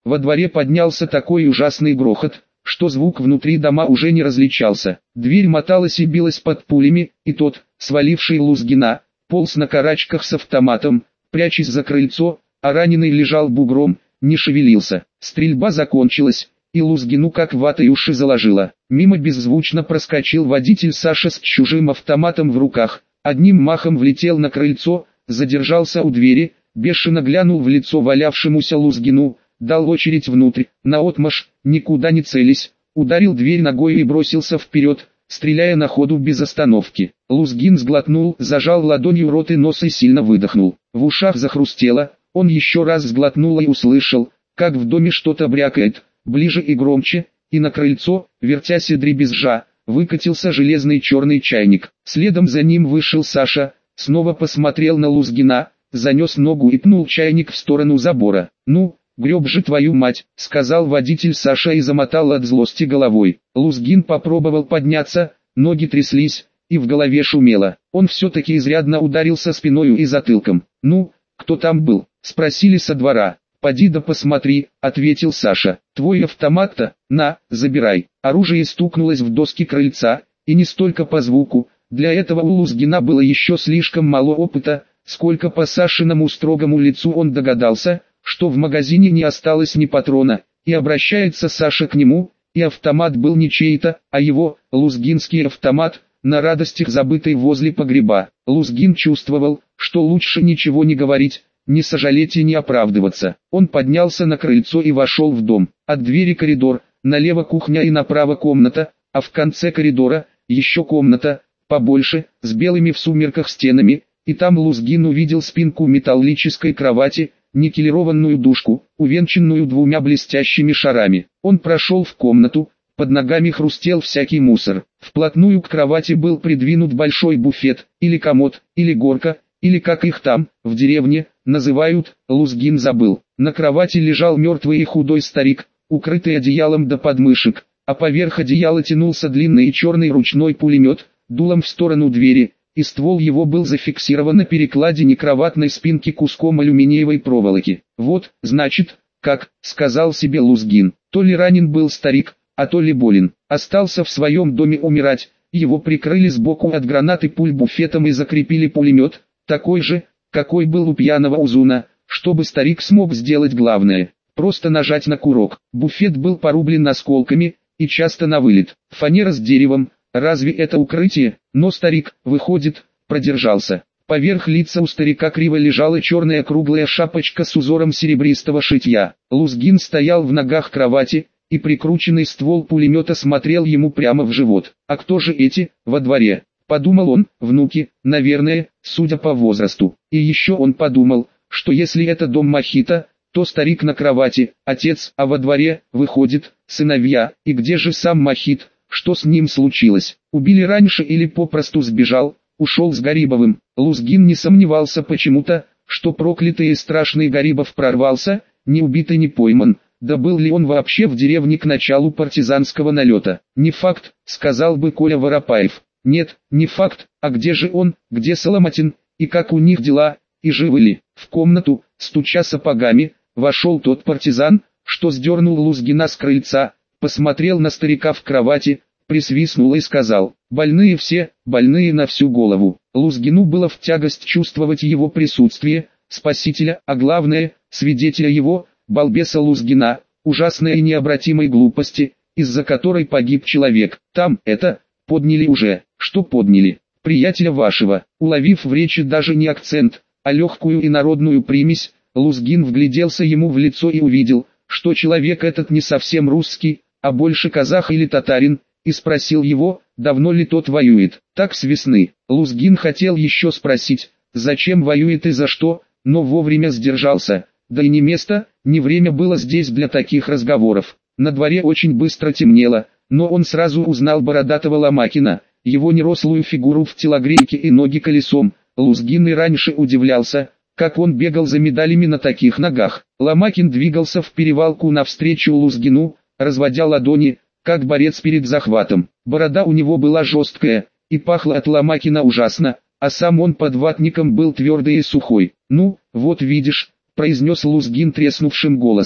Во дворе поднялся такой ужасный грохот, что звук внутри дома уже не различался. Дверь моталась и билась под пулями, и тот, сваливший Лузгина, полз на карачках с автоматом, прячась за крыльцо, а раненый лежал бугром, не шевелился. Стрельба закончилась, и Лузгину как ватой уши заложило. Мимо беззвучно проскочил водитель Саша с чужим автоматом в руках, одним махом влетел на крыльцо, задержался у двери, бешено глянул в лицо валявшемуся Лузгину, дал очередь внутрь, наотмашь, никуда не целясь, ударил дверь ногой и бросился вперед, стреляя на ходу без остановки. Лузгин сглотнул, зажал ладонью рот и нос и сильно выдохнул. В ушах захрустело, он еще раз сглотнул и услышал, как в доме что-то брякает, ближе и громче, и на крыльцо, вертясь и дребезжа, выкатился железный черный чайник. Следом за ним вышел Саша, снова посмотрел на Лузгина, занес ногу и пнул чайник в сторону забора. «Ну, греб же твою мать», — сказал водитель Саша и замотал от злости головой. Лузгин попробовал подняться, ноги тряслись, и в голове шумело. Он все-таки изрядно ударился спиною и затылком. «Ну, кто там был?» — спросили со двора. «Поди да посмотри», — ответил Саша. «Твой автомат-то? На, забирай». Оружие стукнулось в доски крыльца, и не столько по звуку. Для этого у Лузгина было еще слишком мало опыта, сколько по Сашиному строгому лицу он догадался, что в магазине не осталось ни патрона, и обращается Саша к нему, и автомат был не чей-то, а его, лузгинский автомат, на радостях забытый возле погреба. Лузгин чувствовал, что лучше ничего не говорить, не сожалеть и не оправдываться. Он поднялся на крыльцо и вошел в дом. От двери коридор, налево кухня и направо комната, а в конце коридора еще комната, побольше, с белыми в сумерках стенами, и там Лузгин увидел спинку металлической кровати, никелированную дужку, увенчанную двумя блестящими шарами. Он прошел в комнату, под ногами хрустел всякий мусор. Вплотную к кровати был придвинут большой буфет, или комод, или горка, или как их там, в деревне, называют, Лузгин забыл. На кровати лежал мертвый и худой старик, укрытый одеялом до подмышек, а поверх одеяла тянулся длинный черный ручной пулемет, дулом в сторону двери, и ствол его был зафиксирован на перекладине кроватной спинки куском алюминиевой проволоки. «Вот, значит, как», — сказал себе Лузгин, то ли ранен был старик, а то ли болен. Остался в своем доме умирать, его прикрыли сбоку от гранаты пуль буфетом и закрепили пулемет, такой же, какой был у пьяного Узуна, чтобы старик смог сделать главное, просто нажать на курок. Буфет был порублен осколками, и часто на вылет. Фанера с деревом, разве это укрытие? Но старик, выходит, продержался. Поверх лица у старика криво лежала черная круглая шапочка с узором серебристого шитья. Лузгин стоял в ногах кровати, и прикрученный ствол пулемета смотрел ему прямо в живот. А кто же эти, во дворе? Подумал он, внуки, наверное, судя по возрасту. И еще он подумал, что если это дом Мохито, то старик на кровати, отец, а во дворе, выходит, сыновья. И где же сам Мохит? Что с ним случилось? Убили раньше или попросту сбежал, ушел с Гарибовым? Лузгин не сомневался почему-то, что проклятый и страшный Гарибов прорвался, не убит и не пойман. Да был ли он вообще в деревне к началу партизанского налета? Не факт, сказал бы Коля Воропаев. Нет, не факт, а где же он, где Соломатин, и как у них дела, и живы ли? В комнату, стуча сапогами, вошел тот партизан, что сдернул Лузгина с крыльца, посмотрел на старика в кровати, присвистнул и сказал: «Больные все, больные на всю голову». Лузгину было в тягость чувствовать его присутствие, спасителя, а главное, свидетеля его, балбеса Лузгина, ужасной и необратимой глупости, из-за которой погиб человек. Там, это, подняли уже. Что подняли? Приятеля вашего. Уловив в речи даже не акцент, а легкую и народную примесь, Лузгин вгляделся ему в лицо и увидел, что человек этот не совсем русский, а больше казах или татарин, и спросил его, давно ли тот воюет. Так с весны. Лузгин хотел еще спросить, зачем воюет и за что, но вовремя сдержался, да и не место, не время было здесь для таких разговоров. На дворе очень быстро темнело, но он сразу узнал бородатого Ломакина, его нерослую фигуру в телогрейке и ноги колесом. Лузгин и раньше удивлялся, как он бегал за медалями на таких ногах. Ломакин двигался в перевалку навстречу Лузгину, разводя ладони, как борец перед захватом. Борода у него была жесткая, и пахла от Ломакина ужасно, а сам он под ватником был твердый и сухой. «Ну, вот видишь», — произнес Лузгин треснувшим голосом.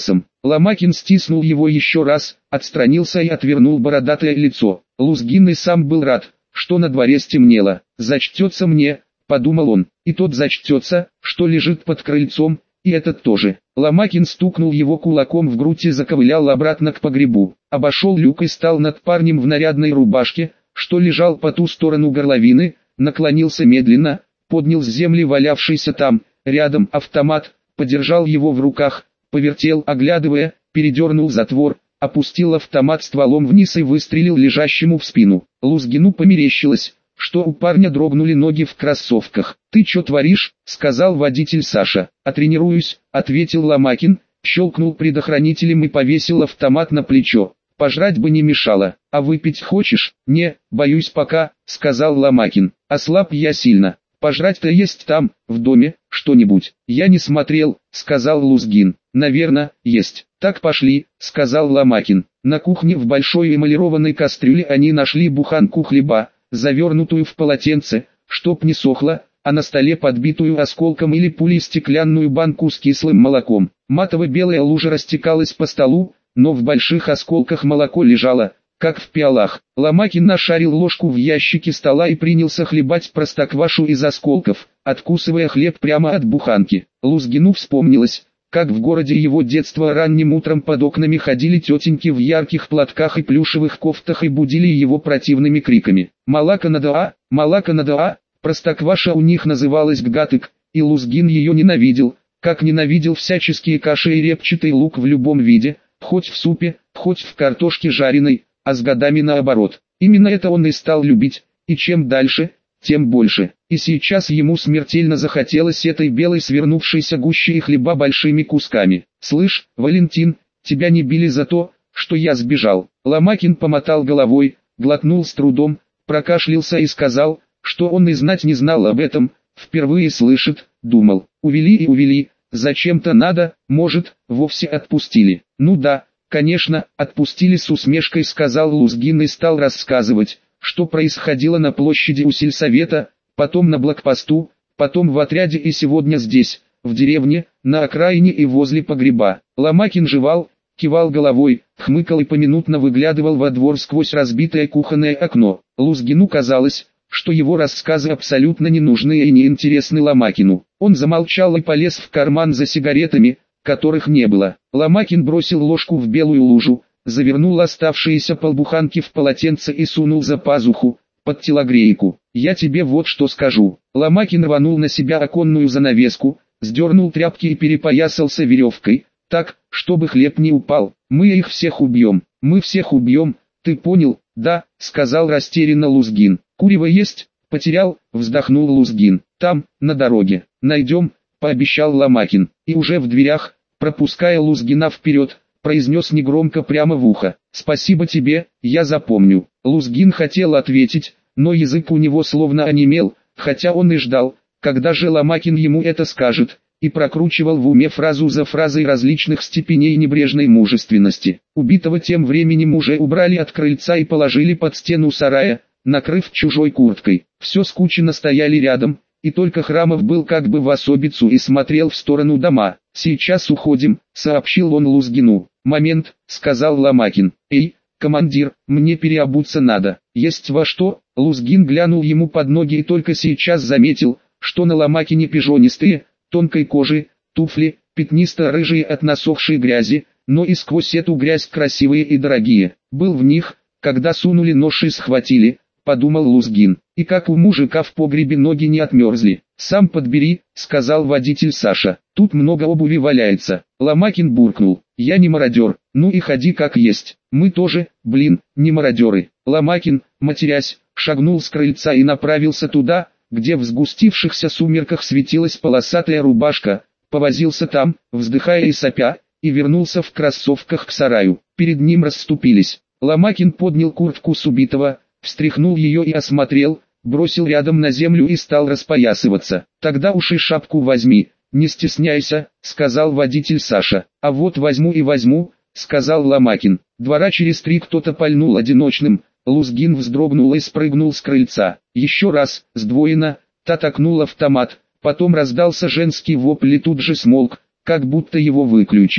Ломакин стиснул его еще раз, отстранился и отвернул бородатое лицо. Лузгин и сам был рад, что на дворе стемнело. «Зачтется мне», — подумал он, — «и тот зачтется, что лежит под крыльцом, и этот тоже». Ломакин стукнул его кулаком в грудь и заковылял обратно к погребу. Обошел люк и стал над парнем в нарядной рубашке, что лежал по ту сторону горловины, наклонился медленно, поднял с земли валявшийся там, рядом автомат, подержал его в руках, повертел, оглядывая, передернул затвор, опустил автомат стволом вниз и выстрелил лежащему в спину. Лузгину померещилось, что у парня дрогнули ноги в кроссовках. «Ты чё творишь?» — сказал водитель Саша. «А тренируюсь», — ответил Ломакин, щелкнул предохранителем и повесил автомат на плечо. «Пожрать бы не мешало. А выпить хочешь?» «Не, боюсь пока», — сказал Ломакин. «Ослаб я сильно. Пожрать-то есть там, в доме, что-нибудь». «Я не смотрел», — сказал Лузгин. «Наверно, есть». «Так пошли», — сказал Ломакин. На кухне в большой эмалированной кастрюле они нашли буханку хлеба, завернутую в полотенце, чтоб не сохло, а на столе подбитую осколком или пулей стеклянную банку с кислым молоком. Матово-белая лужа растекалась по столу, но в больших осколках молоко лежало, как в пиалах. Ломакин нашарил ложку в ящике стола и принялся хлебать простоквашу из осколков, откусывая хлеб прямо от буханки. Лузгину вспомнилось, как в городе его детства ранним утром под окнами ходили тетеньки в ярких платках и плюшевых кофтах и будили его противными криками. «Малака надо а! Малака надо а!» Простокваша у них называлась ггатык, и Лузгин ее ненавидел, как ненавидел всяческие каши и репчатый лук в любом виде, хоть в супе, хоть в картошке жареной, а с годами наоборот. Именно это он и стал любить, и чем дальше, тем больше. И сейчас ему смертельно захотелось этой белой свернувшейся гуще и хлеба большими кусками. «Слышь, Валентин, тебя не били за то, что я сбежал». Ломакин помотал головой, глотнул с трудом, прокашлялся и сказал, что он и знать не знал об этом, впервые слышит, думал. Увели и увели, зачем-то надо, может, вовсе отпустили. «Ну да, конечно, отпустили», с усмешкой сказал Лузгин и стал рассказывать, что происходило на площади у сельсовета, потом на блокпосту, потом в отряде и сегодня здесь, в деревне, на окраине и возле погреба. Ломакин жевал, кивал головой, хмыкал и поминутно выглядывал во двор сквозь разбитое кухонное окно. Лузгину казалось, что его рассказы абсолютно ненужны и неинтересны Ломакину. Он замолчал и полез в карман за сигаретами, которых не было. Ломакин бросил ложку в белую лужу, завернул оставшиеся полбуханки в полотенце и сунул за пазуху, под телогрейку. «Я тебе вот что скажу». Ломакин рванул на себя оконную занавеску, сдернул тряпки и перепоясался веревкой, так, чтобы хлеб не упал. «Мы их всех убьем, мы всех убьем, ты понял?» «Да», — сказал растерянно Лузгин. «Курево есть?» «Потерял», — вздохнул Лузгин. «Там, на дороге. Найдем», — пообещал Ломакин. И уже в дверях, пропуская Лузгина вперед, произнес негромко прямо в ухо: «Спасибо тебе, я запомню». Лузгин хотел ответить, но язык у него словно онемел, хотя он и ждал, когда же Ломакин ему это скажет, и прокручивал в уме фразу за фразой различных степеней небрежной мужественности. Убитого тем временем уже убрали от крыльца и положили под стену сарая, накрыв чужой курткой. Все скучно стояли рядом, и только Храмов был как бы в особицу и смотрел в сторону дома. «Сейчас уходим», — сообщил он Лузгину. «Момент», — сказал Ломакин. «Эй, командир, мне переобуться надо». «Есть во что?» Лузгин глянул ему под ноги и только сейчас заметил, что на Ломакине пижонистые, тонкой кожи, туфли, пятнисто-рыжие от насохшей грязи, но и сквозь эту грязь красивые и дорогие. Был в них, когда сунули нож и схватили, подумал Лузгин. И как у мужика в погребе ноги не отмерзли. «Сам подбери», — сказал водитель Саша. «Тут много обуви валяется». Ломакин буркнул: «Я не мародер, ну и ходи как есть. Мы тоже, блин, не мародеры». Ломакин, матерясь, шагнул с крыльца и направился туда, где в сгустившихся сумерках светилась полосатая рубашка, повозился там, вздыхая и сопя, и вернулся в кроссовках к сараю. Перед ним расступились. Ломакин поднял куртку с убитого, встряхнул ее и осмотрел, бросил рядом на землю и стал распоясываться. «Тогда уж и шапку возьми, не стесняйся», — сказал водитель Саша. «А вот возьму и возьму», — сказал Ломакин. Двора через 3 кто-то пальнул одиночным. Лузгин вздрогнул и спрыгнул с крыльца. Еще раз, сдвоено, татакнул автомат, потом раздался женский вопль и тут же смолк, как будто его выключили.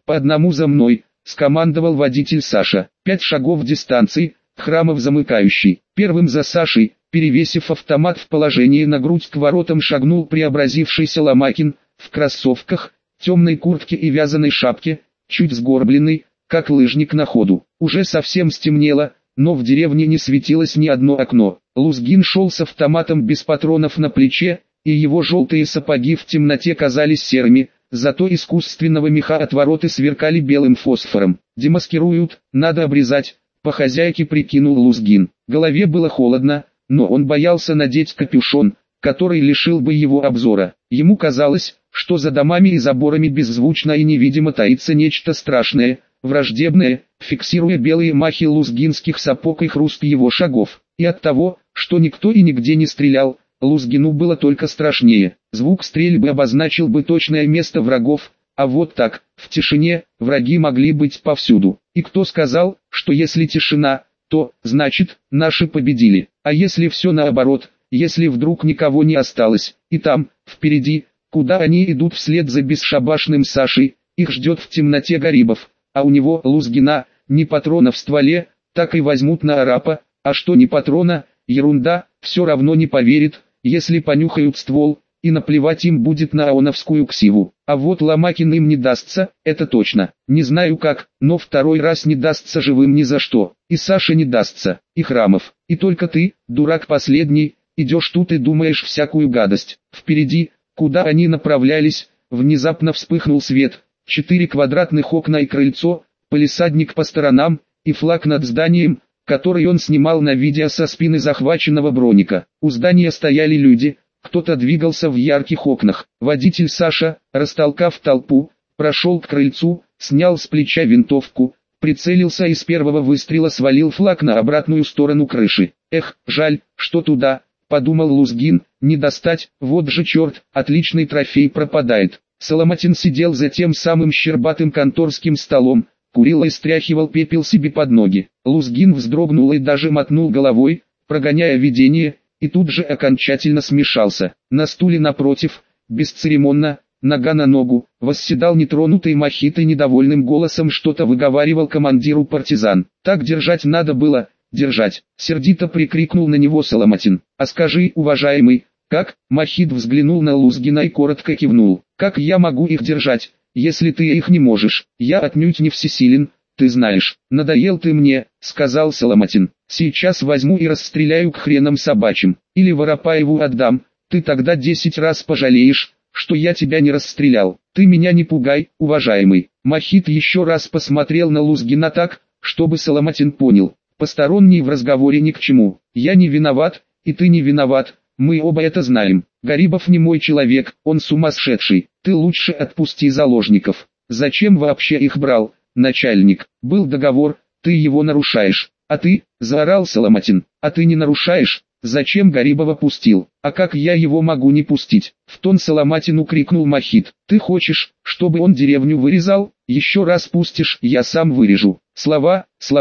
По одному за мной, скомандовал водитель Саша. 5 шагов дистанции, Храмов замыкающий. Первым за Сашей, перевесив автомат в положении на грудь, к воротам шагнул преобразившийся Ломакин, в кроссовках, темной куртке и вязаной шапке, чуть сгорбленный, как лыжник на ходу. Уже совсем стемнело, но в деревне не светилось ни одно окно. Лузгин шел с автоматом без патронов на плече, и его желтые сапоги в темноте казались серыми, зато искусственного меха отвороты сверкали белым фосфором. «Демаскируют, надо обрезать», — по-хозяйке прикинул Лузгин. Голове было холодно, но он боялся надеть капюшон, который лишил бы его обзора. Ему казалось, что за домами и заборами беззвучно и невидимо таится нечто страшное, враждебное, фиксируя белые махи лузгинских сапог и хруст его шагов. И от того, что никто и нигде не стрелял, Лузгину было только страшнее. Звук стрельбы обозначил бы точное место врагов, а вот так, в тишине, враги могли быть повсюду. И кто сказал, что если тишина, то, значит, наши победили. А если все наоборот, если вдруг никого не осталось, и там, впереди, куда они идут вслед за бесшабашным Сашей, их ждет в темноте Гарибов, а у него, Лузгина, ни патрона в стволе, так и возьмут на арапа, а что ни патрона, ерунда, все равно не поверит, если понюхают ствол, и наплевать им будет на аоновскую ксиву. А вот Ломакин им не дастся, это точно. Не знаю как, но второй раз не дастся живым ни за что. И Саша не дастся, и Храмов. И только ты, дурак последний, идешь тут и думаешь всякую гадость. Впереди, куда они направлялись, внезапно вспыхнул свет. 4 квадратных окна и крыльцо, палисадник по сторонам, и флаг над зданием, который он снимал на видео со спины захваченного броника. У здания стояли люди, кто-то двигался в ярких окнах. Водитель Саша, растолкав толпу, прошел к крыльцу, снял с плеча винтовку, прицелился и с первого выстрела свалил флаг на обратную сторону крыши. «Эх, жаль, что туда», — подумал Лузгин, — «не достать, вот же черт, отличный трофей пропадает». Соломатин сидел за тем самым щербатым конторским столом, курил и стряхивал пепел себе под ноги. Лузгин вздрогнул и даже мотнул головой, прогоняя видение, и тут же окончательно смешался. На стуле напротив, бесцеремонно, нога на ногу, восседал нетронутый Мохито и недовольным голосом что-то выговаривал командиру партизан. «Так держать надо было, держать!» — сердито прикрикнул на него Соломатин. «А скажи, уважаемый, как?» — Мохит взглянул на Лузгина и коротко кивнул. «Как я могу их держать, если ты их не можешь? Я отнюдь не всесилен, ты знаешь. Надоел ты мне», — сказал Соломатин. «Сейчас возьму и расстреляю к хренам собачьим. Или Воропаеву отдам, ты тогда 10 раз пожалеешь, что я тебя не расстрелял. Ты меня не пугай, уважаемый». Мохит еще раз посмотрел на Лузгина так, чтобы Соломатин понял. «Посторонний в разговоре ни к чему. Я не виноват, и ты не виноват. Мы оба это знаем. Гарибов не мой человек, он сумасшедший. Ты лучше отпусти заложников. Зачем вообще их брал, начальник? Был договор, ты его нарушаешь». «А ты?» — заорал Соломатин. «А ты не нарушаешь? Зачем Гарибова пустил? А как я его могу не пустить?» В тон Соломатину крикнул Мохит. «Ты хочешь, чтобы он деревню вырезал? Еще раз пустишь, я сам вырежу». «Слова,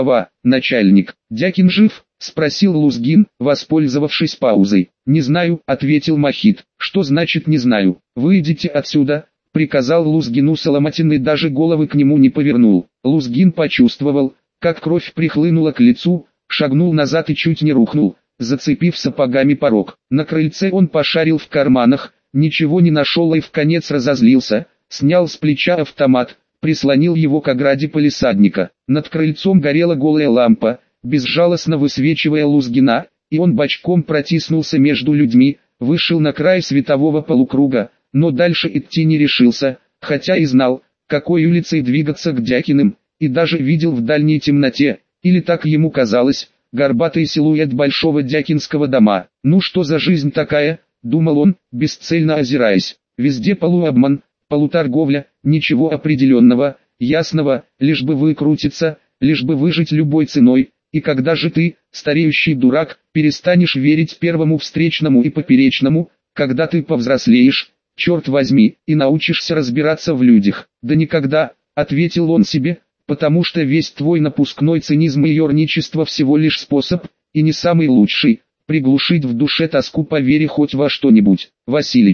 начальник. Дякин жив?» — спросил Лузгин, воспользовавшись паузой. «Не знаю», — ответил Мохит. «Что значит не знаю? Выйдите отсюда», — приказал Лузгину Соломатин и даже головы к нему не повернул. Лузгин почувствовал, как кровь прихлынула к лицу, шагнул назад и чуть не рухнул, зацепив сапогами порог. На крыльце он пошарил в карманах, ничего не нашел и вконец разозлился, снял с плеча автомат, прислонил его к ограде палисадника. Над крыльцом горела голая лампа, безжалостно высвечивая Лузгина, и он бочком протиснулся между людьми, вышел на край светового полукруга, но дальше идти не решился, хотя и знал, какой улицей двигаться к Дякиным, и даже видел в дальней темноте, или так ему казалось, горбатый силуэт большого дякинского дома. «Ну что за жизнь такая?» — думал он, бесцельно озираясь. «Везде полуобман, полуторговля, ничего определенного, ясного, лишь бы выкрутиться, лишь бы выжить любой ценой. И когда же ты, стареющий дурак, перестанешь верить первому встречному и поперечному, когда ты повзрослеешь, черт возьми, и научишься разбираться в людях?» «Да никогда», — ответил он себе, — «потому что весь твой напускной цинизм и ерничество всего лишь способ, и не самый лучший, приглушить в душе тоску по вере хоть во что-нибудь». «Василич,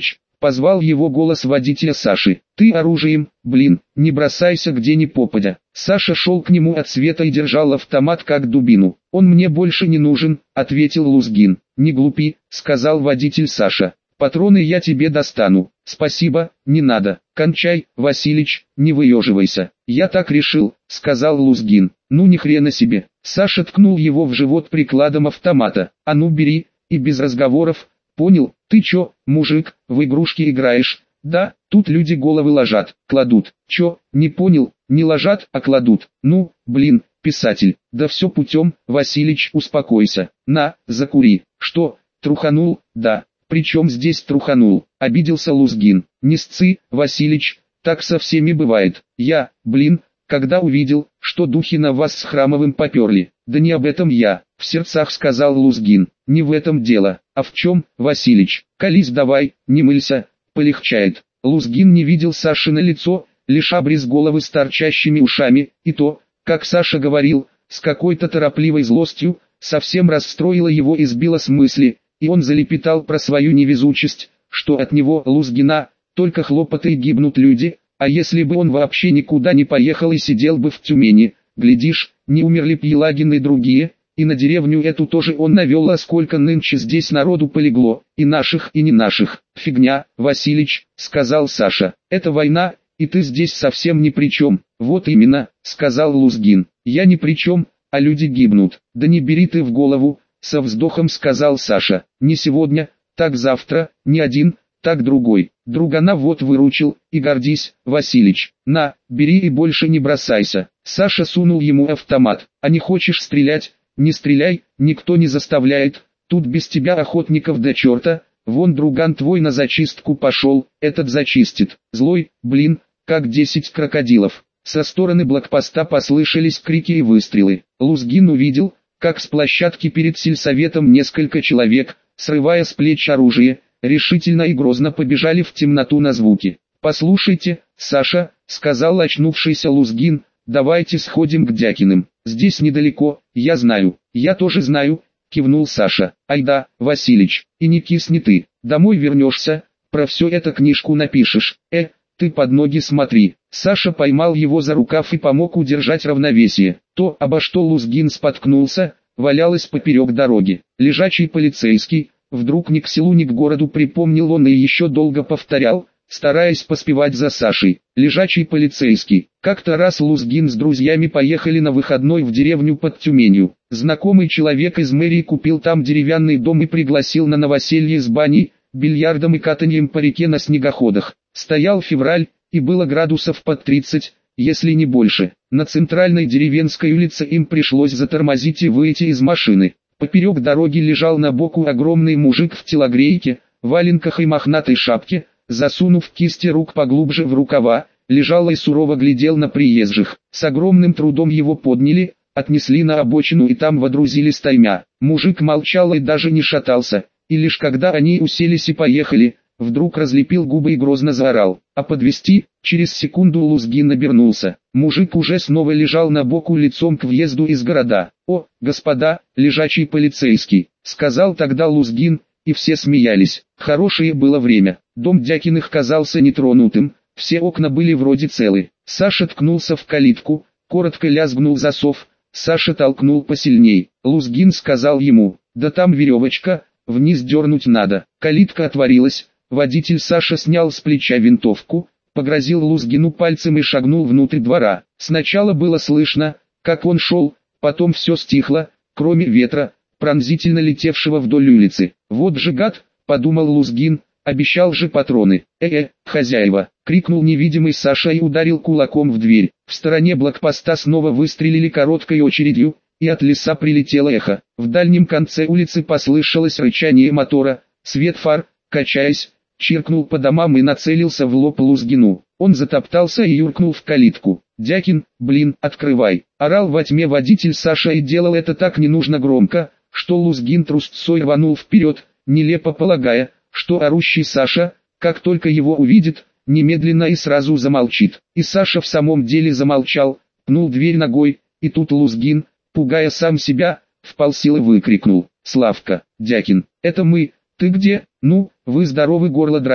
Позвал его голос водителя Саши. «Ты оружием, блин, не бросайся где ни попадя». Саша шел к нему от света и держал автомат как дубину. «Он мне больше не нужен», — ответил Лузгин. «Не глупи», — сказал водитель Саша. «Патроны я тебе достану». «Спасибо, не надо. Кончай, Василич, не выеживайся». «Я так решил», — сказал Лузгин. «Ну ни хрена себе». Саша ткнул его в живот прикладом автомата. «А ну бери, и без разговоров. Понял? Ты чё, мужик, в игрушки играешь?» «Да, тут люди головы ложат, кладут». «Чё, не понял, не ложат, а кладут». «Ну, блин, писатель, да все путем, Василич, успокойся. На, закури». «Что, труханул?» «Да». «Причем здесь труханул?» — обиделся Лузгин. «Не сцы, Василич, так со всеми бывает. Я, блин, когда увидел, что духи на вас с Храмовым поперли». «Да не об этом я», — в сердцах сказал Лузгин. «Не в этом дело. А в чем, Василич? Колись давай, не мылься, полегчает». Лузгин не видел Саши на лицо, лишь обрез головы с торчащими ушами, и то, как Саша говорил, с какой-то торопливой злостью, совсем расстроило его и сбило с мысли, и он залепетал про свою невезучесть, что от него, Лузгина, только хлопоты и гибнут люди, а если бы он вообще никуда не поехал и сидел бы в Тюмени, глядишь, не умерли б Елагин и другие, и на деревню эту тоже он навел, а сколько нынче здесь народу полегло, и наших, и не наших. «Фигня, Василич», — сказал Саша, — «это война, и ты здесь совсем ни при чем». «Вот именно», — сказал Лузгин, — «я ни при чем, а люди гибнут». «Да не бери ты в голову», — со вздохом сказал Саша, — «не сегодня, так завтра, не один, так другой». «Другана вот выручил, и гордись, Василич. На, бери и больше не бросайся». Саша сунул ему автомат. «А не хочешь стрелять? Не стреляй, никто не заставляет. Тут без тебя охотников до черта. Вон друган твой на зачистку пошел, этот зачистит». Злой, блин, как 10 крокодилов. Со стороны блокпоста послышались крики и выстрелы. Лузгин увидел, как с площадки перед сельсоветом несколько человек, срывая с плеч оружие, решительно и грозно побежали в темноту на звуки. «Послушайте, Саша», — сказал очнувшийся Лузгин, — «давайте сходим к Дякиным. Здесь недалеко, я знаю». «Я тоже знаю», — кивнул Саша. «Айда, Василич, и не кисни ты. Домой вернешься, про все это книжку напишешь. Ты под ноги смотри». Саша поймал его за рукав и помог удержать равновесие. То, обо что Лузгин споткнулся, валялось поперек дороги. Лежачий полицейский, вдруг ни к селу, ни к городу припомнил он и еще долго повторял, стараясь поспевать за Сашей. Лежачий полицейский. Как-то раз Лузгин с друзьями поехали на выходной в деревню под Тюменью. Знакомый человек из мэрии купил там деревянный дом и пригласил на новоселье с баней, бильярдом и катаньем по реке на снегоходах. Стоял февраль, и было градусов под 30, если не больше. На центральной деревенской улице им пришлось затормозить и выйти из машины. Поперек дороги лежал на боку огромный мужик в телогрейке, валенках и мохнатой шапке, засунув кисти рук поглубже в рукава, лежал и сурово глядел на приезжих. С огромным трудом его подняли, отнесли на обочину и там водрузили стаймя. Мужик молчал и даже не шатался, и лишь когда они уселись и поехали, вдруг разлепил губы и грозно заорал. «А подвезти?» Через секунду Лузгин обернулся. Мужик уже снова лежал на боку лицом к въезду из города. «О, господа, лежачий полицейский», — сказал тогда Лузгин, и все смеялись. Хорошее было время. Дом Дякиных казался нетронутым, все окна были вроде целы. Саша ткнулся в калитку, коротко лязгнул засов, Саша толкнул посильней. Лузгин сказал ему: «Да там веревочка, вниз дернуть надо». Калитка отворилась, водитель Саша снял с плеча винтовку, погрозил Лузгину пальцем и шагнул внутрь двора. Сначала было слышно, как он шел, потом все стихло, кроме ветра, пронзительно летевшего вдоль улицы. «Вот же гад», — подумал Лузгин, — обещал же патроны. Хозяева!» — крикнул невидимый Саша и ударил кулаком в дверь. В стороне блокпоста снова выстрелили короткой очередью, и от леса прилетело эхо. В дальнем конце улицы послышалось рычание мотора, свет фар, качаясь, чиркнул по домам и нацелился в лоб Лузгину. Он затоптался и юркнул в калитку. «Дякин, блин, открывай!» — орал во тьме водитель Саша и делал это так ненужно громко, что Лузгин трусцой рванул вперед, нелепо полагая, что орущий Саша, как только его увидит, немедленно и сразу замолчит. И Саша в самом деле замолчал, пнул дверь ногой, и тут Лузгин, пугая сам себя, вполсилы выкрикнул: «Славка, Дякин, это мы, ты где?» «Ну, вы здоровы, горло драть», —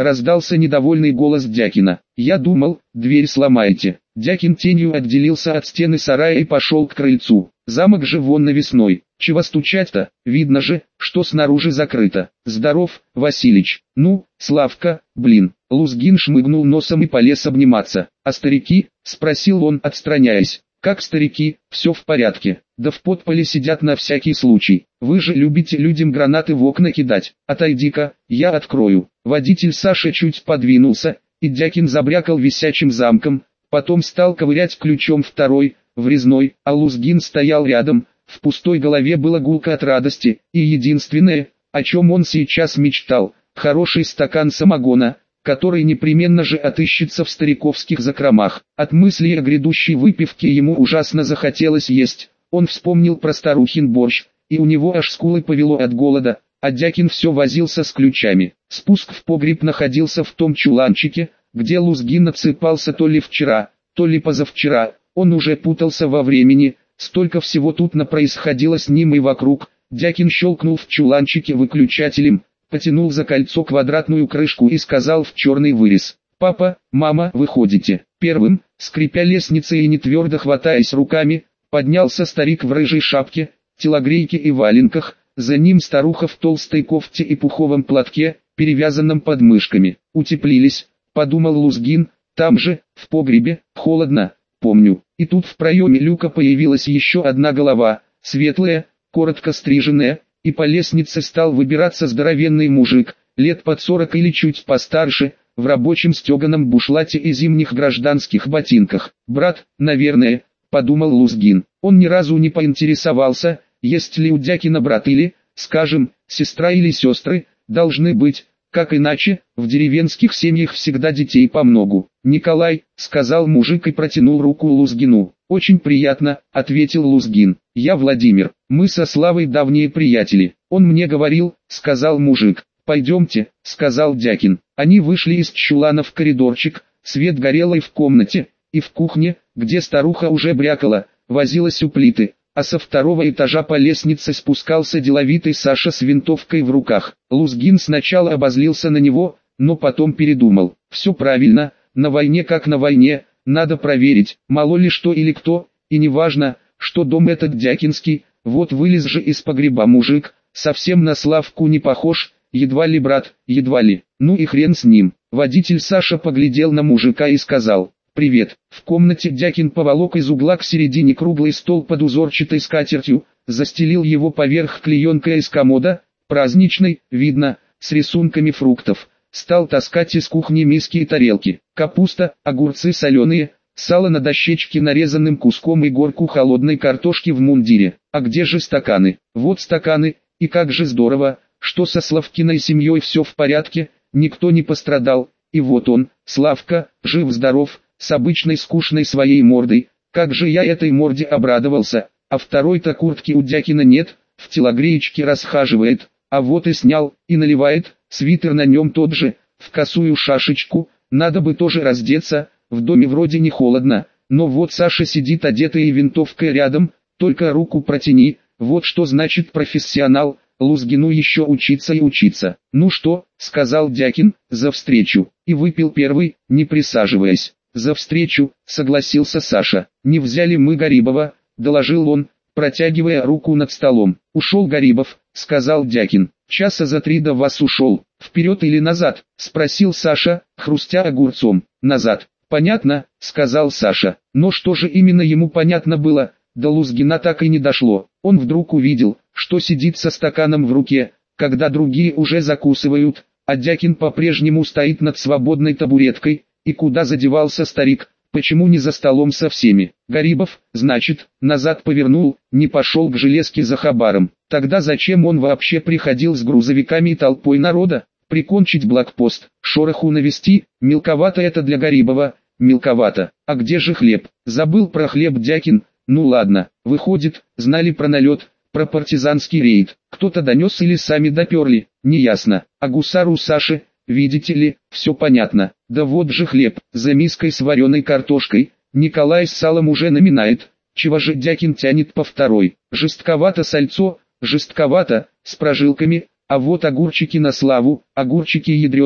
раздался недовольный голос Дякина. «Я думал, дверь сломаете». Дякин тенью отделился от стены сарая и пошел к крыльцу. Замок же вон навесной. Чего стучать-то? Видно же, что снаружи закрыто. Здоров, Василич. Ну, Славка, блин. Лузгин шмыгнул носом и полез обниматься. А старики? Спросил он, отстраняясь. Как старики, все в порядке. Да в подполе сидят на всякий случай. Вы же любите людям гранаты в окна кидать. Отойди-ка, я открою. Водитель Саши чуть подвинулся, и Дякин забрякал висячим замком. Потом стал ковырять ключом второй, врезной, а Лузгин стоял рядом. В пустой голове было гулко от радости, и единственное, о чем он сейчас мечтал, хороший стакан самогона, который непременно же отыщется в стариковских закромах. От мысли о грядущей выпивке ему ужасно захотелось есть. Он вспомнил про старухин борщ, и у него аж скулы повело от голода, а Дякин все возился с ключами. Спуск в погреб находился в том чуланчике, где Лузгин отсыпался то ли вчера, то ли позавчера. Он уже путался во времени, столько всего тут напроисходило с ним и вокруг. Дякин щелкнул в чуланчике выключателем, потянул за кольцо квадратную крышку и сказал в черный вырез: «Папа, мама, выходите». Первым, скрипя лестницей и не твердо хватаясь руками, поднялся старик в рыжей шапке, телогрейке и валенках, за ним старуха в толстой кофте и пуховом платке, перевязанном подмышками. «Утеплились», — подумал Лузгин, — «там же, в погребе, холодно, помню». И тут в проеме люка появилась еще одна голова, светлая, коротко стриженная, и по лестнице стал выбираться здоровенный мужик, лет под 40 или чуть постарше, в рабочем стеганом бушлате и зимних гражданских ботинках. «Брат, наверное», — подумал Лузгин. Он ни разу не поинтересовался, есть ли у Дякина брат или, скажем, сестра или сестры, должны быть. Как иначе, в деревенских семьях всегда детей помногу. «Николай», — сказал мужик и протянул руку Лузгину. «Очень приятно», — ответил Лузгин. «Я Владимир, мы со Славой давние приятели». «Он мне говорил», — сказал мужик. «Пойдемте», — сказал Дякин. Они вышли из чулана в коридорчик, свет горел и в комнате, и в кухне, где старуха уже брякала, возилась у плиты. А со второго этажа по лестнице спускался деловитый Саша с винтовкой в руках. Лузгин сначала обозлился на него, но потом передумал. Все правильно, на войне как на войне, надо проверить, мало ли что или кто, и не важно, что дом этот дякинский. Вот вылез же из погреба мужик, совсем на Славку не похож, едва ли брат, едва ли. Ну и хрен с ним. Водитель Саша поглядел на мужика и сказал: «Привет». В комнате Дякин поволок из угла к середине круглый стол под узорчатой скатертью, застелил его поверх клеенкой из комода, праздничной, видно, с рисунками фруктов. Стал таскать из кухни миски и тарелки, капуста, огурцы соленые, сало на дощечке нарезанным куском и горку холодной картошки в мундире. А где же стаканы? Вот стаканы, и как же здорово, что со Славкиной семьей все в порядке, никто не пострадал, и вот он, Славка, жив-здоров, с обычной скучной своей мордой. Как же я этой морде обрадовался, а второй-то куртки у Дякина нет, в телогреечке расхаживает, а вот и снял, и наливает, свитер на нем тот же, в косую шашечку, надо бы тоже раздеться, в доме вроде не холодно, но вот Саша сидит одетый и винтовкой рядом, только руку протяни, вот что значит профессионал. Лузгину еще учиться и учиться. «Ну что», — сказал Дякин, — «за встречу», и выпил первый, не присаживаясь. «За встречу», — согласился Саша. «Не взяли мы Гарибова», — доложил он, протягивая руку над столом. «Ушел Гарибов», — сказал Дякин. «Часа за 3 до вас ушел. Вперед или назад?» — спросил Саша, хрустя огурцом. «Назад». «Понятно», — сказал Саша. Но что же именно ему понятно было, до Лузгина так и не дошло. Он вдруг увидел, что сидит со стаканом в руке, когда другие уже закусывают, а Дякин по-прежнему стоит над свободной табуреткой. И куда задевался старик, почему не за столом со всеми? Гарибов, значит, назад повернул, не пошел к железке за хабаром. Тогда зачем он вообще приходил с грузовиками и толпой народа? Прикончить блокпост, шороху навести, мелковато это для Гарибова, мелковато. А где же хлеб? Забыл про хлеб Дякин. Ну ладно, выходит, знали про налет, про партизанский рейд. Кто-то донес или сами доперли, неясно. А гусару Саши, видите ли, все понятно. Да вот же хлеб, за миской с вареной картошкой. Николай с салом уже наминает. Чего же Дякин тянет по второй? Жестковато сальцо, жестковато, с прожилками. А вот огурчики на славу, огурчики ядреные,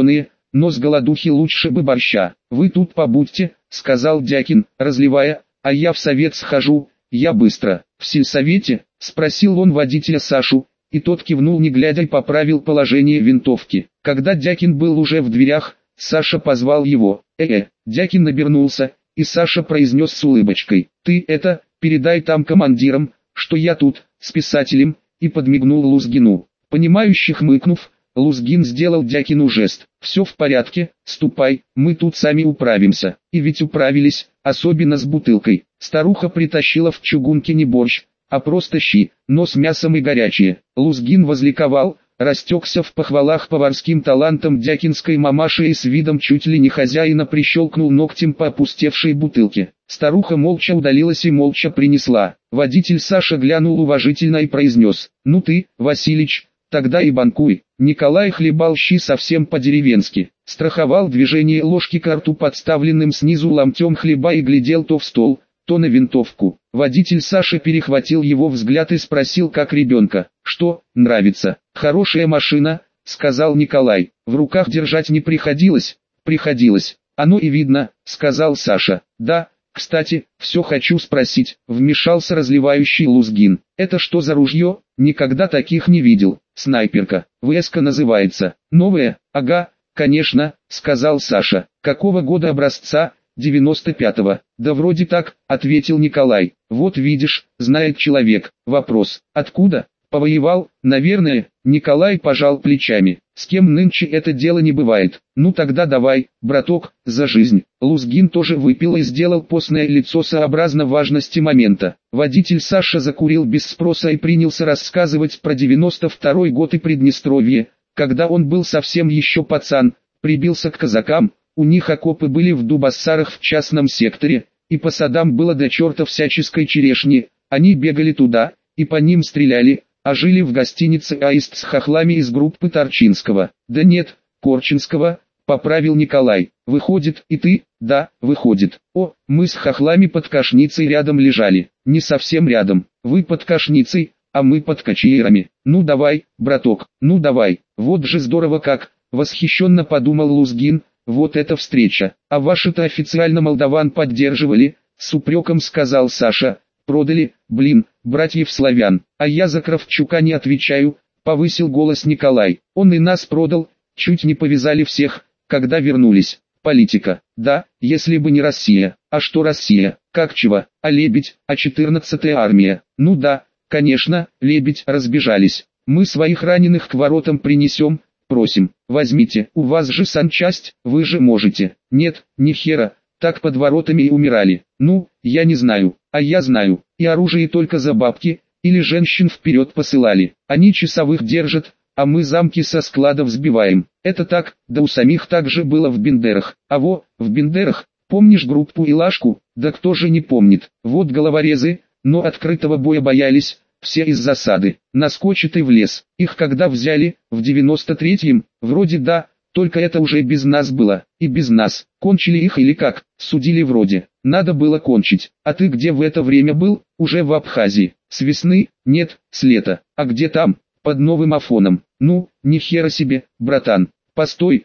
но с голодухи лучше бы борща. Вы тут побудьте, сказал Дякин, разливая, а я в совет схожу, я быстро. В сельсовете, спросил он водителя Сашу, и тот кивнул не глядя и поправил положение винтовки. Когда Дякин был уже в дверях, Саша позвал его. Дякин обернулся, и Саша произнес с улыбочкой: «Ты это, передай там командирам, что я тут, с писателем», и подмигнул Лузгину. Понимающе хмыкнув, Лузгин сделал Дякину жест. «Все в порядке, ступай, мы тут сами управимся». И ведь управились, особенно с бутылкой. Старуха притащила в чугунке не борщ, а просто щи, но с мясом и горячие. Лузгин возликовал, растекся в похвалах поварским талантом дякинской мамаши и с видом чуть ли не хозяина прищелкнул ногтем по опустевшей бутылке. Старуха молча удалилась и молча принесла. Водитель Саша глянул уважительно и произнес: «Ну ты, Василич, тогда и банкуй». Николай хлебал щи совсем по-деревенски, страховал движение ложки к рту подставленным снизу ломтем хлеба и глядел то в стол, то на винтовку. Водитель Саши перехватил его взгляд и спросил как ребенка: «Что, нравится?» «Хорошая машина», — сказал Николай. «В руках держать не приходилось?» «Приходилось. Оно и видно», — сказал Саша. «Да, кстати, все хочу спросить», — вмешался разливающий Лузгин. «Это что за ружье? Никогда таких не видел». «Снайперка. ВСК называется». «Новая?» «Ага, конечно», — сказал Саша. «Какого года образца?» 95-го. «Да вроде так», — ответил Николай. «Вот видишь, знает человек». Вопрос: «Откуда?» «Повоевал, наверное». Николай пожал плечами. «С кем нынче это дело не бывает». «Ну тогда давай, браток, за жизнь». Лузгин тоже выпил и сделал постное лицо сообразно важности момента. Водитель Саша закурил без спроса и принялся рассказывать про 92-й год и Приднестровье, когда он был совсем еще пацан, прибился к казакам. У них окопы были в Дубассарах в частном секторе, и по садам было до черта всяческой черешни. Они бегали туда, и по ним стреляли, а жили в гостинице «Аист» с хохлами из группы Торчинского. «Да нет, Корчинского», — поправил Николай. «Выходит, и ты?» «Да, выходит». «О, мы с хохлами под Кашницей рядом лежали». «Не совсем рядом. Вы под Кашницей, а мы под Качиерами». «Ну давай, браток, ну давай». «Вот же здорово как», — восхищенно подумал Лузгин. «Вот эта встреча. А ваши-то официально молдаван поддерживали», — с упреком сказал Саша. «Продали, блин, братьев славян». «А я за Кравчука не отвечаю», — повысил голос Николай. «Он и нас продал, чуть не повязали всех, когда вернулись». «Политика. Да, если бы не Россия». «А что Россия? Как чего? А Лебедь, а 14-я армия?» «Ну да, конечно, Лебедь». «Разбежались. Мы своих раненых к воротам принесем». «Просим, возьмите, у вас же санчасть, вы же можете». «Нет, ни хера, так под воротами и умирали». «Ну, я не знаю». «А я знаю, и оружие только за бабки, или женщин вперед посылали. Они часовых держат, а мы замки со складов сбиваем». «Это так, да у самих так же было в Бендерах». «А во, в Бендерах, помнишь группу Илашку?» «Да кто же не помнит». «Вот головорезы, но открытого боя боялись». Все из засады. Наскочит и в лес. Их когда взяли, в 93-м, вроде да, только это уже без нас было. И без нас. Кончили их или как? Судили вроде. Надо было кончить. А ты где в это время был? Уже в Абхазии. С весны? Нет, с лета. А где там? Под новым Афоном. Ну, ни хера себе, братан. Постой,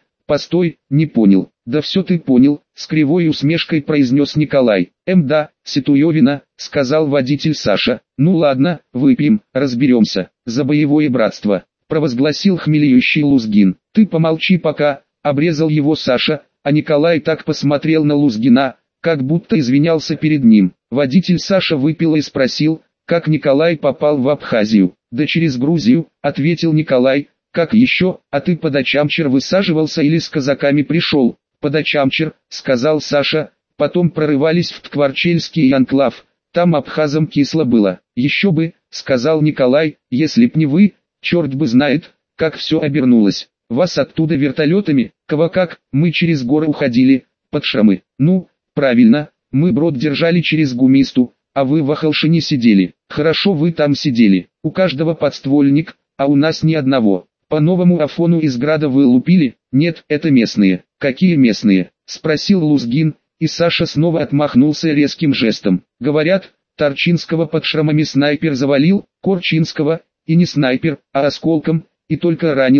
не понял. «Да все ты понял», — с кривой усмешкой произнес Николай. «Да, Ситуевина», — сказал водитель Саша. «Ну ладно, выпьем, разберемся, за боевое братство», — провозгласил хмелеющий Лузгин. «Ты помолчи пока», — обрезал его Саша, а Николай так посмотрел на Лузгина, как будто извинялся перед ним. Водитель Саша выпил и спросил, как Николай попал в Абхазию. «Да через Грузию», — ответил Николай. «Как еще, а ты под Очамчер высаживался или с казаками пришел?» «Под Очамчер», — сказал Саша, — «потом прорывались в Ткварчельский анклав, там абхазам кисло было». «Еще бы», — сказал Николай, — «если б не вы, черт бы знает, как все обернулось. Вас оттуда вертолетами, кого как, мы через горы уходили, под Шрамы». «Ну, правильно, мы брод держали через Гумисту, а вы в Ахалшине сидели». «Хорошо вы там сидели, у каждого подствольник, а у нас ни одного». «По новому Афону из града вы лупили?» «Нет, это местные». «Какие местные?» — спросил Лузгин, и Саша снова отмахнулся резким жестом. «Говорят, Торчинского под Шрамами снайпер завалил, Корчинского, и не снайпер, а осколком, и только ранило,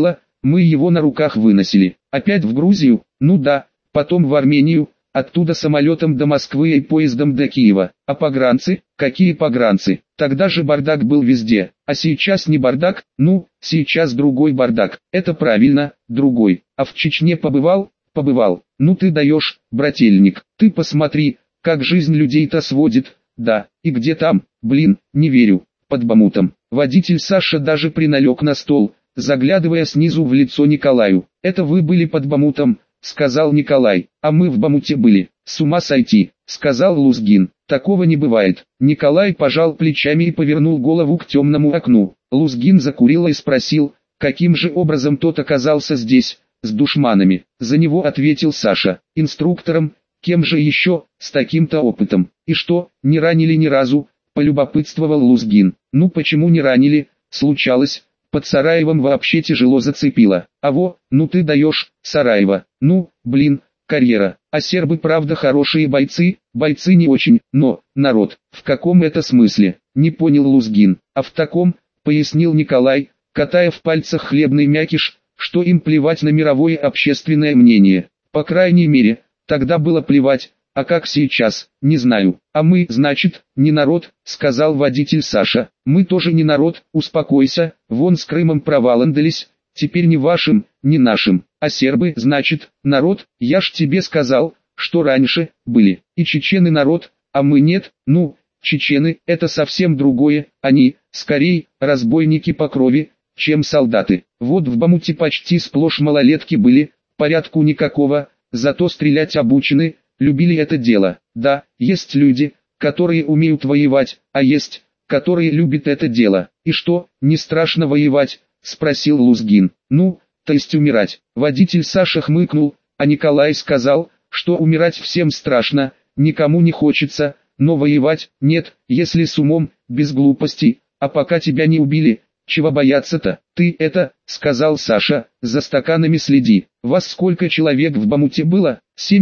мы его на руках выносили. Опять в Грузию? Ну да, потом в Армению, оттуда самолетом до Москвы и поездом до Киева. А погранцы? Какие погранцы? Тогда же бардак был везде. А сейчас не бардак? Ну, сейчас другой бардак. Это правильно, другой. А в Чечне побывал? Побывал. Ну ты даешь, брательник. Ты посмотри, как жизнь людей-то сводит. Да, и где там? Блин, не верю. Под Бамутом. Водитель Саша даже приналег на стол, заглядывая снизу в лицо Николаю. «Это вы были под Бамутом», — сказал Николай. «А мы в Бамуте были. С ума сойти», — сказал Лузгин. «Такого не бывает». Николай пожал плечами и повернул голову к темному окну. Лузгин закурил и спросил, каким же образом тот оказался здесь, с душманами. За него ответил Саша. «Инструктором, кем же еще, с таким-то опытом. И что, не ранили ни разу?» — полюбопытствовал Лузгин. «Ну почему не ранили? Случалось. Под Сараевом вообще тяжело зацепило. А во, ну ты даешь, Сараево. Ну, блин, карьера. А сербы правда хорошие бойцы? Бойцы не очень, но, народ, в каком это смысле?» Не понял Лузгин. «А в таком», — пояснил Николай, катая в пальцах хлебный мякиш, что им плевать на мировое общественное мнение. По крайней мере, тогда было плевать. А как сейчас, не знаю. А мы, значит, не народ, сказал водитель Саша. Мы тоже не народ, успокойся, вон с Крымом проваландались, теперь не вашим, не нашим. А сербы, значит, народ, я ж тебе сказал, что раньше, были. И чечены народ, а мы нет, ну, чечены, это совсем другое, они, скорее, разбойники по крови, чем солдаты. Вот в Бамуте почти сплошь малолетки были, порядку никакого, зато стрелять обучены, любили это дело. Да, есть люди, которые умеют воевать, а есть, которые любят это дело. И что, не страшно воевать? Спросил Лузгин. Ну, то есть умирать. Водитель Саша хмыкнул, а Николай сказал, что умирать всем страшно, никому не хочется, но воевать нет, если с умом, без глупостей, а пока тебя не убили, чего бояться-то? Ты это, сказал Саша, за стаканами следи. Вас сколько человек в Бамуте было?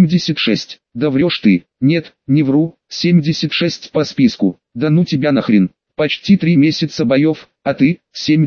76. Да врешь ты. Нет, не вру, 76 по списку. Да ну тебя нахрен. Почти 3 месяца боев, а ты,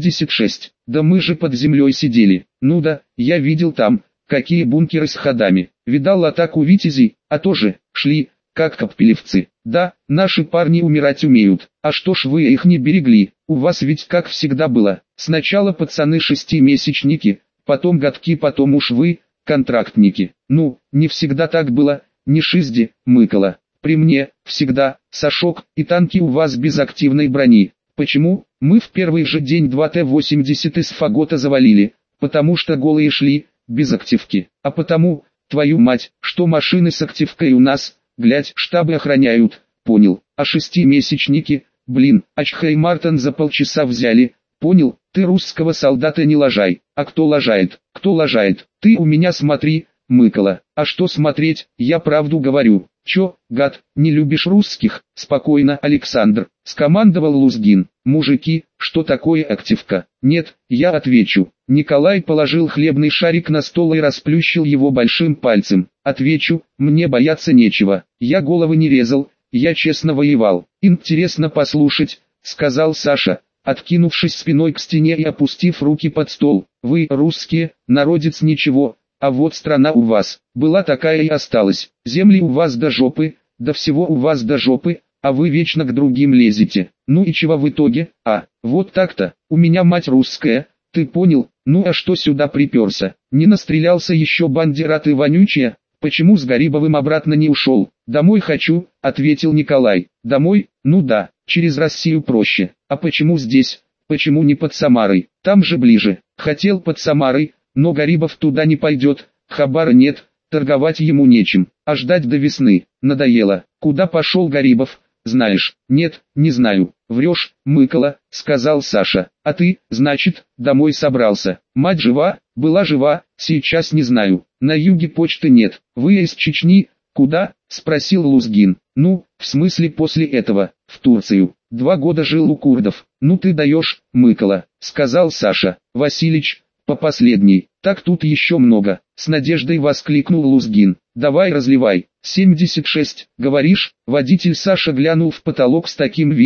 76. Да мы же под землей сидели. Ну да, я видел там, какие бункеры с ходами. Видал атаку витязей, а тоже, шли, как коппелевцы. Да, наши парни умирать умеют. А что ж вы их не берегли? У вас ведь как всегда было. Сначала пацаны шестимесячники, потом годки, потом уж вы, контрактники. Ну, не всегда так было, не шизди, мыкало. При мне, всегда, Сашок, и танки у вас без активной брони. Почему? Мы в первый же день 2 Т-80 из Фагота завалили, потому что голые шли, без активки. А потому, твою мать, что машины с активкой у нас, глядь, штабы охраняют, понял. А шестимесячники, блин, Ачха и Мартин за полчаса взяли, понял, ты русского солдата не лажай. А кто лажает? Кто лажает? Ты у меня смотри, мыкало. А что смотреть, я правду говорю. Чё, гад, не любишь русских? Спокойно, Александр, скомандовал Лузгин. Мужики, что такое активка? Нет, я отвечу. Николай положил хлебный шарик на стол и расплющил его большим пальцем. Отвечу, мне бояться нечего. Я головы не резал, я честно воевал. Интересно послушать, сказал Саша, откинувшись спиной к стене и опустив руки под стол. Вы, русские, народец ничего. А вот страна у вас, была такая и осталась. Земли у вас до жопы, до всего у вас до жопы, а вы вечно к другим лезете. Ну и чего в итоге? А, вот так-то, у меня мать русская, ты понял? Ну а что сюда приперся? Не настрелялся еще бандера ты вонючая? Почему с Гарибовым обратно не ушел? Домой хочу, ответил Николай. Домой? Ну да, через Россию проще. А почему здесь? Почему не под Самарой? Там же ближе. Хотел под Самарой, но Гарибов туда не пойдет, хабара нет, торговать ему нечем, а ждать до весны, надоело. Куда пошел Гарибов, знаешь? Нет, не знаю. Врешь, мыкало, сказал Саша. А ты, значит, домой собрался. Мать жива, была жива, сейчас не знаю. На юге почты нет. Вы из Чечни? Куда? Спросил Лузгин. Ну, в смысле после этого, в Турцию. 2 года жил у курдов. Ну ты даешь, мыкало, сказал Саша. Василич, по последней, так тут еще много, с надеждой воскликнул Лузгин. Давай разливай. 76, говоришь? Водитель Саша глянул в потолок с таким видом,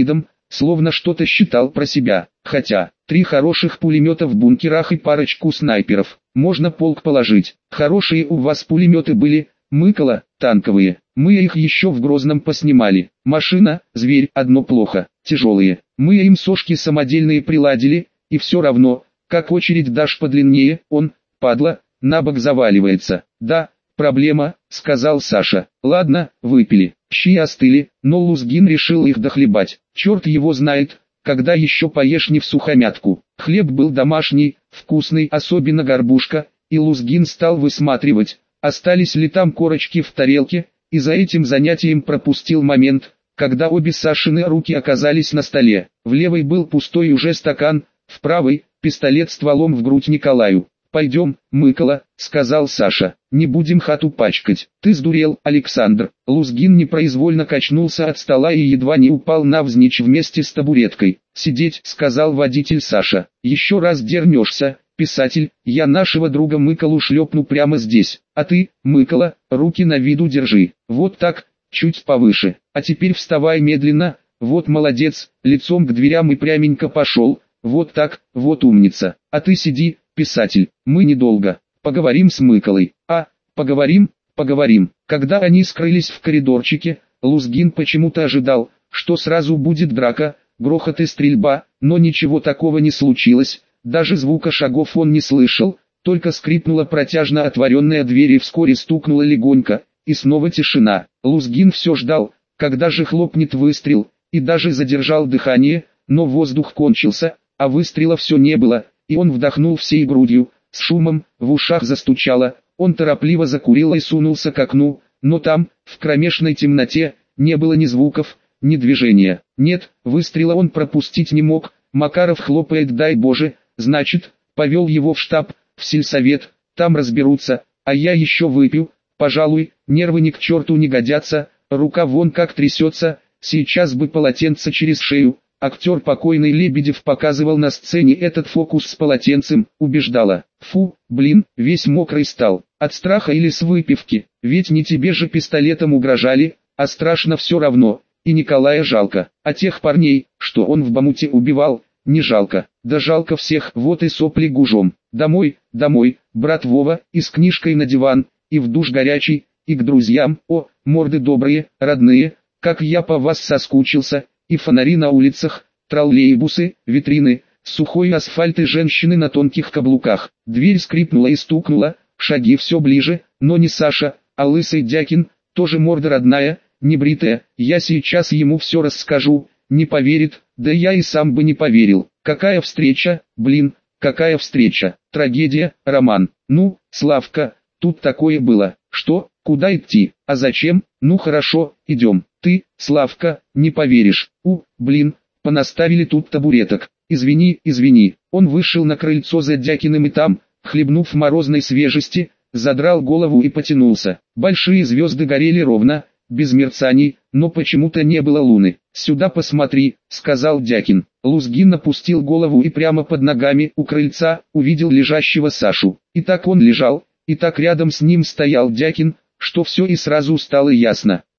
словно что-то считал про себя. Хотя, 3 хороших пулемета в бункерах и парочку снайперов, можно полк положить. Хорошие у вас пулеметы были, Мыкола, танковые. Мы их еще в Грозном поснимали. Машина, зверь, одно плохо, тяжелые. Мы им сошки самодельные приладили, и все равно, как очередь дашь подлиннее, он, падла, на бок заваливается. Да, проблема, сказал Саша. Ладно, выпили. Щи остыли, но Лузгин решил их дохлебать. Черт его знает, когда еще поешь не всухомятку. Хлеб был домашний, вкусный, особенно горбушка, и Лузгин стал высматривать, остались ли там корочки в тарелке, и за этим занятием пропустил момент, когда обе Сашины руки оказались на столе. В левой был пустой уже стакан, в правой – пистолет стволом в грудь Николаю. «Пойдем, Мыкола», — сказал Саша, — «не будем хату пачкать». «Ты сдурел, Александр». Лузгин непроизвольно качнулся от стола и едва не упал навзничь вместе с табуреткой. «Сидеть», — сказал водитель Саша. «Еще раз дернешься, писатель, я нашего друга Мыколу шлепну прямо здесь. А ты, Мыкола, руки на виду держи. Вот так, чуть повыше. А теперь вставай медленно, вот молодец, лицом к дверям и пряменько пошел. Вот так, вот умница. А ты сиди, писатель, мы недолго. Поговорим с Мыколой. Поговорим. Когда они скрылись в коридорчике, Лузгин почему-то ожидал, что сразу будет драка, грохот и стрельба, но ничего такого не случилось. Даже звука шагов он не слышал, только скрипнула протяжно отворенная дверь и вскоре стукнула легонько, и снова тишина. Лузгин все ждал, когда же хлопнет выстрел, и даже задержал дыхание, но воздух кончился, а выстрела все не было, и он вдохнул всей грудью, с шумом, в ушах застучало, он торопливо закурил и сунулся к окну, но там, в кромешной темноте, не было ни звуков, ни движения. Нет, выстрела он пропустить не мог, Макаров хлопает, дай Боже, значит, повел его в штаб, в сельсовет, там разберутся, а я еще выпью, пожалуй, нервы ни к черту не годятся, рука вон как трясется, сейчас бы полотенце через шею. Актер покойный Лебедев показывал на сцене этот фокус с полотенцем, убеждала. Фу, блин, весь мокрый стал. От страха или с выпивки, ведь не тебе же пистолетом угрожали, а страшно все равно, и Николая жалко. А тех парней, что он в бамуте убивал, не жалко. Да жалко всех, вот и сопли гужом. Домой, брат Вова, и с книжкой на диван, и в душ горячий, и к друзьям. О, морды добрые, родные, как я по вас соскучился. И фонари на улицах, троллейбусы, витрины, сухой асфальт и женщины на тонких каблуках. Дверь скрипнула и стукнула, шаги все ближе, но не Саша, а лысый Дякин, тоже морда родная, небритая. Я сейчас ему все расскажу, не поверит, да я и сам бы не поверил. Какая встреча, блин, какая встреча, трагедия, роман. Ну, Славка, тут такое было. Что, куда идти, а зачем? Ну хорошо, идем. Ты, Славка, не поверишь. Блин, понаставили тут табуреток. Извини. Он вышел на крыльцо за Дякиным и там, хлебнув морозной свежести, задрал голову и потянулся. Большие звезды горели ровно, без мерцаний, но почему-то не было луны. «Сюда посмотри», — сказал Дякин. Лузгин опустил голову и прямо под ногами у крыльца увидел лежащего Сашу. И так он лежал, и так рядом с ним стоял Дякин, что все и сразу стало ясно.